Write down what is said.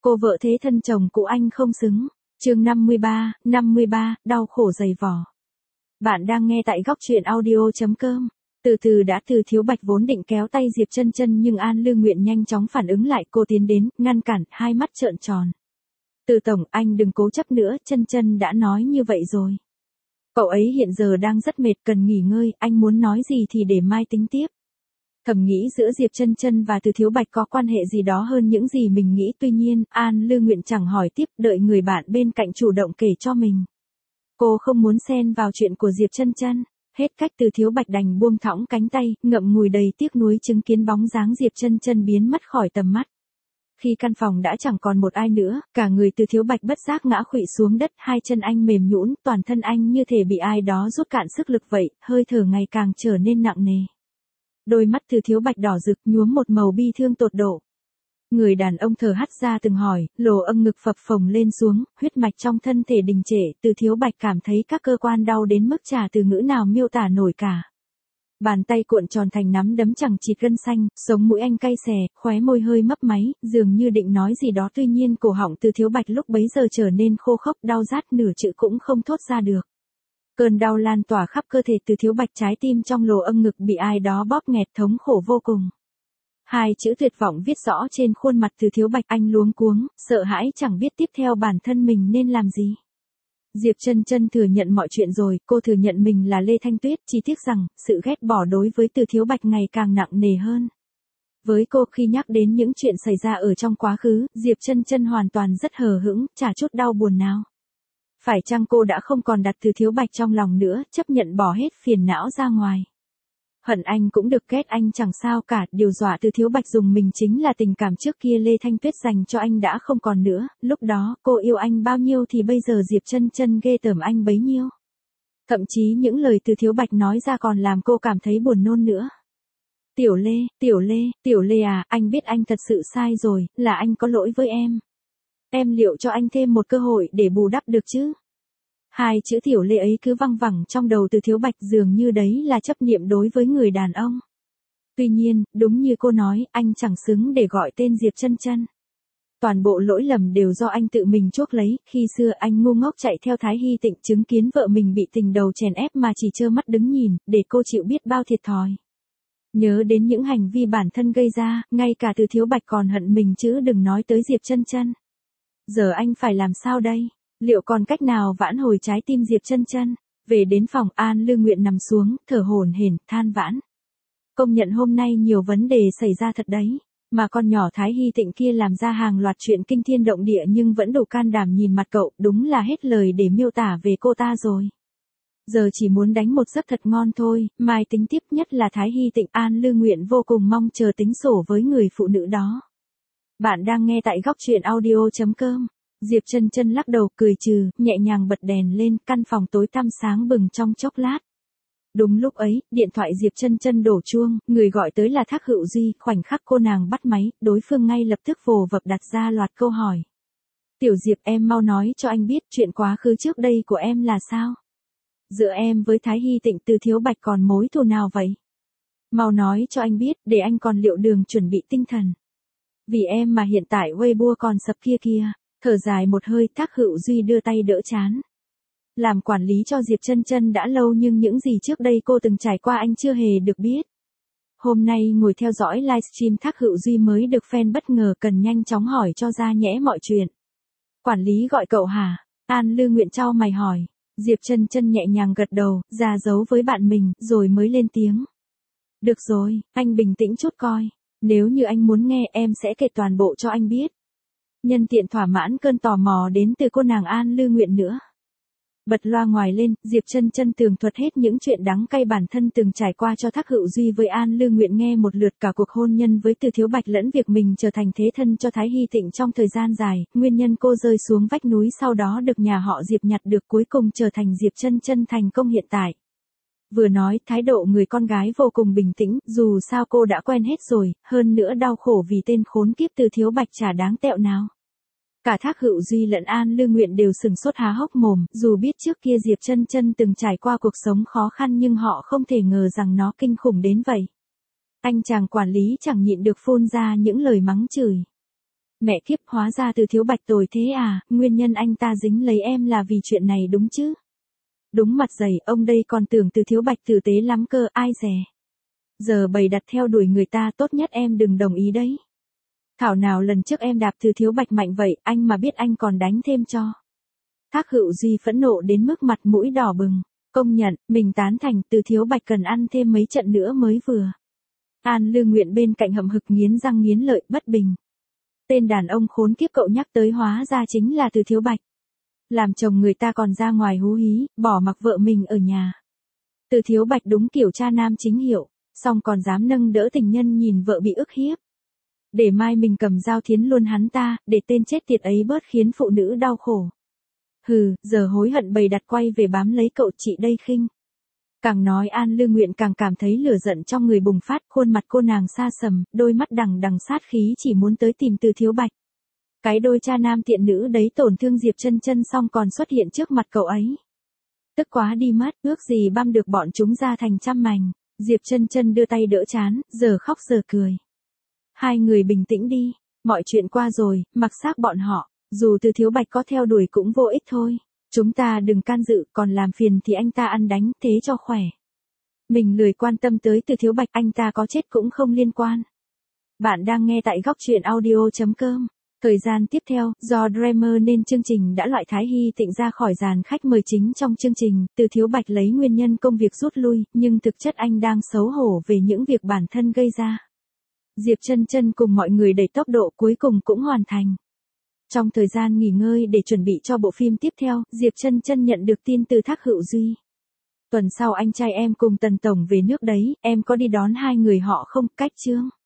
Cô vợ thế thân chồng cũ anh không xứng. Chương 53, đau khổ dày vò. Bạn đang nghe tại góc truyện audio.com. Từ từ đã từ Thiếu Bạch vốn định kéo tay Diệp Chân Chân nhưng An Lư Nguyện nhanh chóng phản ứng lại, cô tiến đến, ngăn cản, hai mắt trợn tròn. Từ tổng, anh đừng cố chấp nữa, Chân Chân đã nói như vậy rồi. Cậu ấy hiện giờ đang rất mệt, cần nghỉ ngơi, anh muốn nói gì thì để mai tính tiếp. Thầm nghĩ giữa Diệp Chân Chân và Từ Thiếu Bạch có quan hệ gì đó hơn những gì mình nghĩ, tuy nhiên, An Lư Nguyện chẳng hỏi tiếp, đợi người bạn bên cạnh chủ động kể cho mình. Cô không muốn xen vào chuyện của Diệp Chân Chân. Hết cách, Từ Thiếu Bạch đành buông thõng cánh tay, ngậm ngùi đầy tiếc nuối chứng kiến bóng dáng Diệp Chân Chân biến mất khỏi tầm mắt. Khi căn phòng đã chẳng còn một ai nữa, cả người Từ Thiếu Bạch bất giác ngã khuỵu xuống đất, hai chân anh mềm nhũn, toàn thân anh như thể bị ai đó rút cạn sức lực vậy, hơi thở ngày càng trở nên nặng nề. Đôi mắt Từ Thiếu Bạch đỏ rực nhuốm một màu bi thương tột độ. Người đàn ông thở hắt ra từng hỏi, lồ âm ngực phập phồng lên xuống, huyết mạch trong thân thể đình trệ, Từ Thiếu Bạch cảm thấy các cơ quan đau đến mức chả từ ngữ nào miêu tả nổi cả. Bàn tay cuộn tròn thành nắm đấm chẳng chịt gân xanh, sống mũi anh cay xè, khóe môi hơi mấp máy, dường như định nói gì đó, tuy nhiên cổ họng Từ Thiếu Bạch lúc bấy giờ trở nên khô khốc, đau rát nửa chữ cũng không thốt ra được. Cơn đau lan tỏa khắp cơ thể Từ Thiếu Bạch, trái tim trong lồ âm ngực bị ai đó bóp nghẹt, thống khổ vô cùng. Hai chữ tuyệt vọng viết rõ trên khuôn mặt Từ Thiếu Bạch, anh luống cuống, sợ hãi chẳng biết tiếp theo bản thân mình nên làm gì. Diệp Chân Chân thừa nhận mọi chuyện rồi, cô thừa nhận mình là Lê Thanh Tuyết, chỉ tiếc rằng, sự ghét bỏ đối với Từ Thiếu Bạch ngày càng nặng nề hơn. Với cô, khi nhắc đến những chuyện xảy ra ở trong quá khứ, Diệp Chân Chân hoàn toàn rất hờ hững, chả chút đau buồn nào. Phải chăng cô đã không còn đặt Từ Thiếu Bạch trong lòng nữa, chấp nhận bỏ hết phiền não ra ngoài. Hận anh cũng được, ghét anh chẳng sao cả, điều dọa Từ Thiếu Bạch dùng mình chính là tình cảm trước kia Lê Thanh Tuyết dành cho anh đã không còn nữa, lúc đó cô yêu anh bao nhiêu thì bây giờ Diệp Chân Chân ghê tởm anh bấy nhiêu. Thậm chí những lời Từ Thiếu Bạch nói ra còn làm cô cảm thấy buồn nôn nữa. Tiểu Lê à, anh biết anh thật sự sai rồi, là anh có lỗi với em. Em liệu cho anh thêm một cơ hội để bù đắp được chứ? Hai chữ Tiểu Lê ấy cứ văng vẳng trong đầu Từ Thiếu Bạch, dường như đấy là chấp niệm đối với người đàn ông. Tuy nhiên, đúng như cô nói, anh chẳng xứng để gọi tên Diệp Chân Chân. Toàn bộ lỗi lầm đều do anh tự mình chuốc lấy, khi xưa anh ngu ngốc chạy theo Thái Hy Tịnh, chứng kiến vợ mình bị tình đầu chèn ép mà chỉ trơ mắt đứng nhìn, để cô chịu biết bao thiệt thòi. Nhớ đến những hành vi bản thân gây ra, ngay cả Từ Thiếu Bạch còn hận mình chứ đừng nói tới Diệp Chân Chân. Giờ anh phải làm sao đây? Liệu còn cách nào vãn hồi trái tim Diệp Chân Chân? Về đến phòng, An Lư Nguyện nằm xuống, thở hổn hển, than vãn. Công nhận hôm nay nhiều vấn đề xảy ra thật đấy, mà con nhỏ Thái Hy Tịnh kia làm ra hàng loạt chuyện kinh thiên động địa nhưng vẫn đủ can đảm nhìn mặt cậu, đúng là hết lời để miêu tả về cô ta rồi. Giờ chỉ muốn đánh một giấc thật ngon thôi, mai tính tiếp, nhất là Thái Hy Tịnh. An Lư Nguyện vô cùng mong chờ tính sổ với người phụ nữ đó. Bạn đang nghe tại góc truyện audio.com. Diệp Chân Chân lắc đầu cười trừ, nhẹ nhàng bật đèn lên, căn phòng tối tăm sáng bừng trong chốc lát. Đúng lúc ấy, điện thoại Diệp Chân Chân đổ chuông, người gọi tới là Thác Hữu Duy, khoảnh khắc cô nàng bắt máy, đối phương ngay lập tức vồ vập đặt ra loạt câu hỏi. Tiểu Diệp, em mau nói cho anh biết chuyện quá khứ trước đây của em là sao? Giữa em với Thái Hy Tịnh, Từ Thiếu Bạch còn mối thù nào vậy? Mau nói cho anh biết, để anh còn liệu đường chuẩn bị tinh thần. Vì em mà hiện tại Weibo còn sập kia kìa. Thở dài một hơi, Thác Hữu Duy đưa tay đỡ trán. Làm quản lý cho Diệp Chân Chân đã lâu nhưng những gì trước đây cô từng trải qua anh chưa hề được biết. Hôm nay ngồi theo dõi livestream Thác Hữu Duy mới được fan bất ngờ cần nhanh chóng hỏi cho ra nhẽ mọi chuyện. Quản lý gọi cậu hả? An Lư Nguyện chau mày hỏi. Diệp Chân Chân nhẹ nhàng gật đầu, ra dấu với bạn mình, rồi mới lên tiếng. Được rồi, anh bình tĩnh chút coi. Nếu như anh muốn nghe em sẽ kể toàn bộ cho anh biết. Nhân tiện thỏa mãn cơn tò mò đến từ cô nàng An Lư Nguyện nữa. Bật loa ngoài lên, Diệp Chân Chân tường thuật hết những chuyện đắng cay bản thân từng trải qua cho Thác Hữu Duy với An Lư Nguyện nghe một lượt, cả cuộc hôn nhân với Từ Thiếu Bạch lẫn việc mình trở thành thế thân cho Thái Hy Tịnh trong thời gian dài, nguyên nhân cô rơi xuống vách núi sau đó được nhà họ Diệp nhặt được, cuối cùng trở thành Diệp Chân Chân thành công hiện tại. Vừa nói, thái độ người con gái vô cùng bình tĩnh, dù sao cô đã quen hết rồi, hơn nữa đau khổ vì tên khốn kiếp Từ Thiếu Bạch chả đáng tẹo nào. Cả Thác Hữu Duy lẫn An Lư Nguyện đều sừng sốt há hốc mồm, dù biết trước kia Diệp Chân Chân từng trải qua cuộc sống khó khăn nhưng họ không thể ngờ rằng nó kinh khủng đến vậy. Anh chàng quản lý chẳng nhịn được phun ra những lời mắng chửi. Mẹ kiếp, hóa ra Từ Thiếu Bạch tồi thế à, nguyên nhân anh ta dính lấy em là vì chuyện này đúng chứ? Đúng mặt dày, ông đây còn tưởng Từ Thiếu Bạch tử tế lắm cơ, ai dè. Giờ bày đặt theo đuổi người ta, tốt nhất em đừng đồng ý đấy. Thảo nào lần trước em đạp Từ Thiếu Bạch mạnh vậy, anh mà biết anh còn đánh thêm cho. Thác Hữu Duy phẫn nộ đến mức mặt mũi đỏ bừng, công nhận, mình tán thành Từ Thiếu Bạch cần ăn thêm mấy trận nữa mới vừa. An Lương Nguyện bên cạnh hậm hực nghiến răng nghiến lợi, bất bình. Tên đàn ông khốn kiếp cậu nhắc tới hóa ra chính là Từ Thiếu Bạch. Làm chồng người ta còn ra ngoài hú hí, bỏ mặc vợ mình ở nhà. Từ Thiếu Bạch đúng kiểu cha nam chính hiệu, song còn dám nâng đỡ tình nhân nhìn vợ bị ức hiếp. Để mai mình cầm dao thiến luôn hắn ta, để tên chết tiệt ấy bớt khiến phụ nữ đau khổ. Hừ, giờ hối hận bày đặt quay về bám lấy cậu chị đây khinh. Càng nói An Lương Nguyện càng cảm thấy lửa giận trong người bùng phát, khuôn mặt cô nàng xa sầm, đôi mắt đằng đằng sát khí chỉ muốn tới tìm Từ Thiếu Bạch. Cái đôi cha nam tiện nữ đấy tổn thương Diệp Chân Chân xong còn xuất hiện trước mặt cậu ấy. Tức quá đi mất, ước gì băm được bọn chúng ra thành trăm mảnh. Diệp Chân Chân đưa tay đỡ chán, giờ khóc giờ cười. Hai người bình tĩnh đi, mọi chuyện qua rồi, mặc xác bọn họ, dù Từ Thiếu Bạch có theo đuổi cũng vô ích thôi. Chúng ta đừng can dự, còn làm phiền thì anh ta ăn đánh, thế cho khỏe. Mình lười quan tâm tới Từ Thiếu Bạch, anh ta có chết cũng không liên quan. Bạn đang nghe tại góc truyện audio.com. Thời gian tiếp theo, do Dreamer nên chương trình đã loại Thái Hy Tịnh ra khỏi dàn khách mời chính trong chương trình. Từ Thiếu Bạch lấy nguyên nhân công việc rút lui, nhưng thực chất anh đang xấu hổ về những việc bản thân gây ra. Diệp Chân Chân cùng mọi người đẩy tốc độ cuối cùng cũng hoàn thành. Trong thời gian nghỉ ngơi để chuẩn bị cho bộ phim tiếp theo, Diệp Chân Chân nhận được tin từ Thác Hữu Duy. Tuần sau anh trai em cùng Tần Tổng về nước đấy, em có đi đón hai người họ không? Cách chương.